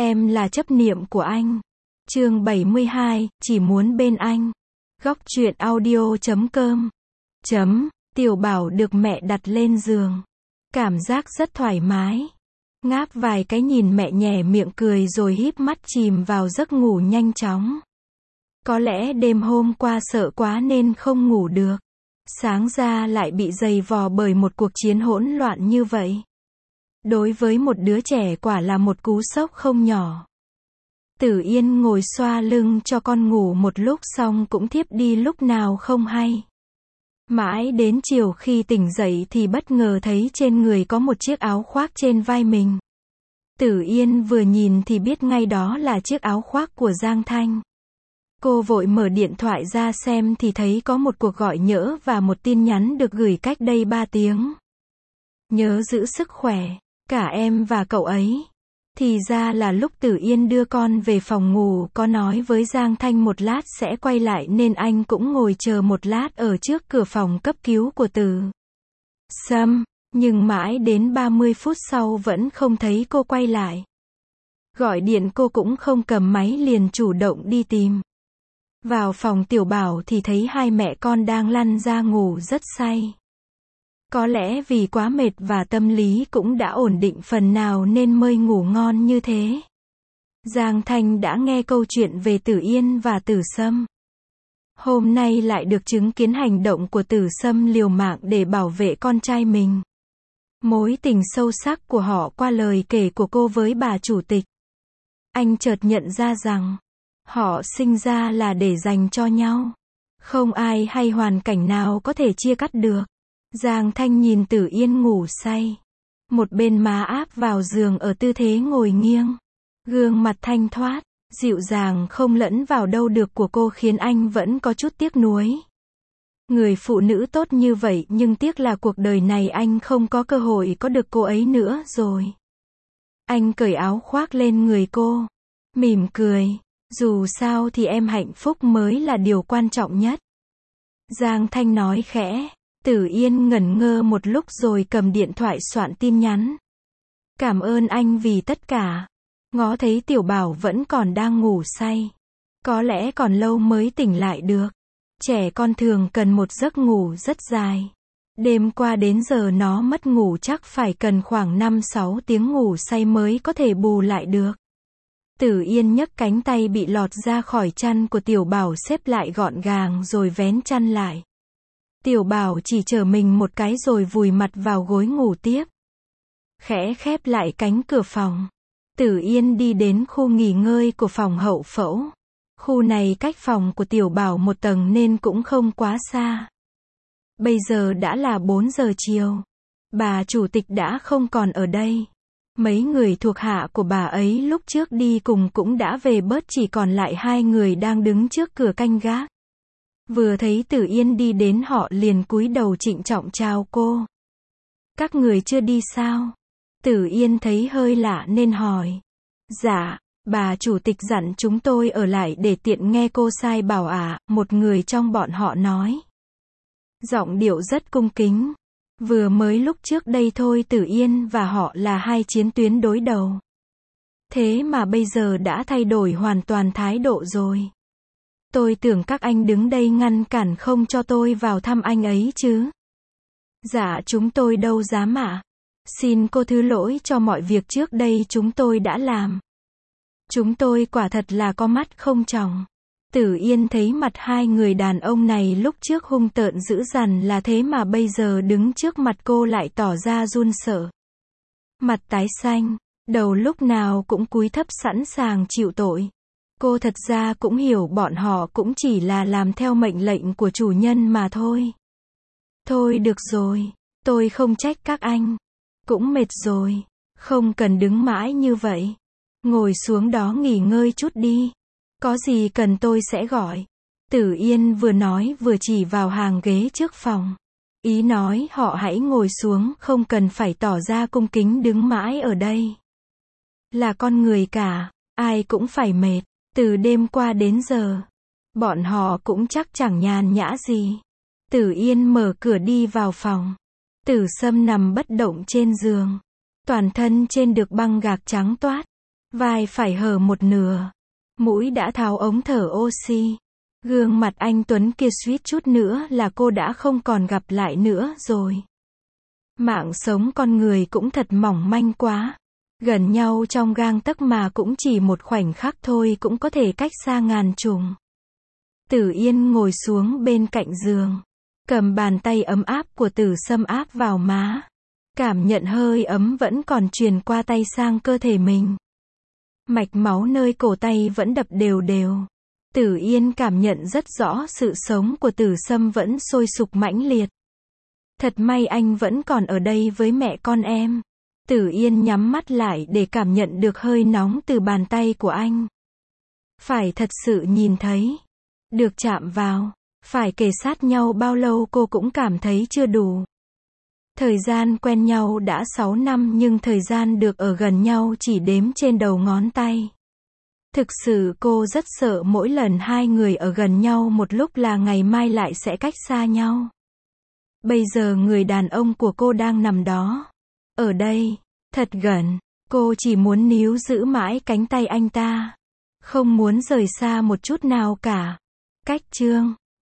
Em là chấp niệm của anh. Chương 72, chỉ muốn bên anh. Góc truyện audio.com. Tiểu Bảo được mẹ đặt lên giường. Cảm giác rất thoải mái. Ngáp vài cái nhìn mẹ nhè miệng cười rồi híp mắt chìm vào giấc ngủ nhanh chóng. Có lẽ đêm hôm qua sợ quá nên không ngủ được. Sáng ra lại bị giày vò bởi một cuộc chiến hỗn loạn như vậy. Đối với một đứa trẻ quả là một cú sốc không nhỏ. Tử Yên ngồi xoa lưng cho con ngủ một lúc xong cũng thiếp đi lúc nào không hay. Mãi đến chiều khi tỉnh dậy thì bất ngờ thấy trên người có một chiếc áo khoác trên vai mình. Tử Yên vừa nhìn thì biết ngay đó là chiếc áo khoác của Giang Thanh. Cô vội mở điện thoại ra xem thì thấy có một cuộc gọi nhỡ và một tin nhắn được gửi cách đây 3 tiếng. Nhớ giữ sức khỏe, cả em và cậu ấy. Thì ra là lúc Tử Yên đưa con về phòng ngủ có nói với Giang Thanh một lát sẽ quay lại nên anh cũng ngồi chờ một lát ở trước cửa phòng cấp cứu của Tử Sâm, nhưng mãi đến 30 phút sau vẫn không thấy cô quay lại. Gọi điện cô cũng không cầm máy liền chủ động đi tìm. Vào phòng Tiểu Bảo thì thấy hai mẹ con đang lăn ra ngủ rất say. Có lẽ vì quá mệt và tâm lý cũng đã ổn định phần nào nên mới ngủ ngon như thế. Giang Thanh đã nghe câu chuyện về Tử Yên và Tử Sâm. Hôm nay lại được chứng kiến hành động của Tử Sâm liều mạng để bảo vệ con trai mình. Mối tình sâu sắc của họ qua lời kể của cô với bà chủ tịch. Anh chợt nhận ra rằng, họ sinh ra là để dành cho nhau. Không ai hay hoàn cảnh nào có thể chia cắt được. Giang Thanh nhìn Tử Yên ngủ say. Một bên má áp vào giường ở tư thế ngồi nghiêng. Gương mặt thanh thoát, dịu dàng không lẫn vào đâu được của cô khiến anh vẫn có chút tiếc nuối. Người phụ nữ tốt như vậy nhưng tiếc là cuộc đời này anh không có cơ hội có được cô ấy nữa rồi. Anh cởi áo khoác lên người cô. Mỉm cười. Dù sao thì em hạnh phúc mới là điều quan trọng nhất. Giang Thanh nói khẽ. Tử Yên ngẩn ngơ một lúc rồi cầm điện thoại soạn tin nhắn. Cảm ơn anh vì tất cả. Ngó thấy Tiểu Bảo vẫn còn đang ngủ say. Có lẽ còn lâu mới tỉnh lại được. Trẻ con thường cần một giấc ngủ rất dài. Đêm qua đến giờ nó mất ngủ chắc phải cần khoảng 5-6 tiếng ngủ say mới có thể bù lại được. Tử Yên nhấc cánh tay bị lọt ra khỏi chăn của Tiểu Bảo xếp lại gọn gàng rồi vén chăn lại. Tiểu Bảo chỉ trở mình một cái rồi vùi mặt vào gối ngủ tiếp. Khẽ khép lại cánh cửa phòng. Tử Yên đi đến khu nghỉ ngơi của phòng hậu phẫu. Khu này cách phòng của Tiểu Bảo một tầng nên cũng không quá xa. Bây giờ đã là 4 giờ chiều. Bà chủ tịch đã không còn ở đây. Mấy người thuộc hạ của bà ấy lúc trước đi cùng cũng đã về bớt, chỉ còn lại 2 người đang đứng trước cửa canh gác. Vừa thấy Tử Yên đi đến họ liền cúi đầu trịnh trọng chào cô. Các người chưa đi sao? Tử Yên thấy hơi lạ nên hỏi. Dạ, bà chủ tịch dặn chúng tôi ở lại để tiện nghe cô sai bảo ạ, một người trong bọn họ nói. Giọng điệu rất cung kính. Vừa mới lúc trước đây thôi Tử Yên và họ là hai chiến tuyến đối đầu. Thế mà bây giờ đã thay đổi hoàn toàn thái độ rồi. Tôi tưởng các anh đứng đây ngăn cản không cho tôi vào thăm anh ấy chứ. Dạ chúng tôi đâu dám ạ. Xin cô thứ lỗi cho mọi việc trước đây chúng tôi đã làm. Chúng tôi quả thật là có mắt không tròng. Tử Yên thấy mặt hai người đàn ông này lúc trước hung tợn dữ dằn là thế mà bây giờ đứng trước mặt cô lại tỏ ra run sợ. Mặt tái xanh, đầu lúc nào cũng cúi thấp sẵn sàng chịu tội. Cô thật ra cũng hiểu bọn họ cũng chỉ là làm theo mệnh lệnh của chủ nhân mà thôi. Thôi được rồi, tôi không trách các anh. Cũng mệt rồi, không cần đứng mãi như vậy. Ngồi xuống đó nghỉ ngơi chút đi. Có gì cần tôi sẽ gọi. Tử Yên vừa nói vừa chỉ vào hàng ghế trước phòng. Ý nói họ hãy ngồi xuống, không cần phải tỏ ra cung kính đứng mãi ở đây. Là con người cả, ai cũng phải mệt. Từ đêm qua đến giờ, bọn họ cũng chắc chẳng nhàn nhã gì. Tử Yên mở cửa đi vào phòng. Tử Sâm nằm bất động trên giường. Toàn thân trên được băng gạc trắng toát. Vai phải hở một nửa. Mũi đã tháo ống thở oxy. Gương mặt anh Tuấn kia suýt chút nữa là cô đã không còn gặp lại nữa rồi. Mạng sống con người cũng thật mỏng manh quá. Gần nhau trong gang tấc mà cũng chỉ một khoảnh khắc thôi cũng có thể cách xa ngàn trùng. Tử Yên ngồi xuống bên cạnh giường. Cầm bàn tay ấm áp của Tử Sâm áp vào má. Cảm nhận hơi ấm vẫn còn truyền qua tay sang cơ thể mình. Mạch máu nơi cổ tay vẫn đập đều đều. Tử Yên cảm nhận rất rõ sự sống của Tử Sâm vẫn sôi sục mãnh liệt. Thật may anh vẫn còn ở đây với mẹ con em. Tử Yên nhắm mắt lại để cảm nhận được hơi nóng từ bàn tay của anh. Phải thật sự nhìn thấy. Được chạm vào. Phải kề sát nhau bao lâu cô cũng cảm thấy chưa đủ. Thời gian quen nhau đã 6 năm nhưng thời gian được ở gần nhau chỉ đếm trên đầu ngón tay. Thực sự cô rất sợ mỗi lần hai người ở gần nhau một lúc là ngày mai lại sẽ cách xa nhau. Bây giờ người đàn ông của cô đang nằm đó. Ở đây, thật gần. Cô chỉ muốn níu giữ mãi cánh tay anh ta. Không muốn rời xa một chút nào cả. Cách chương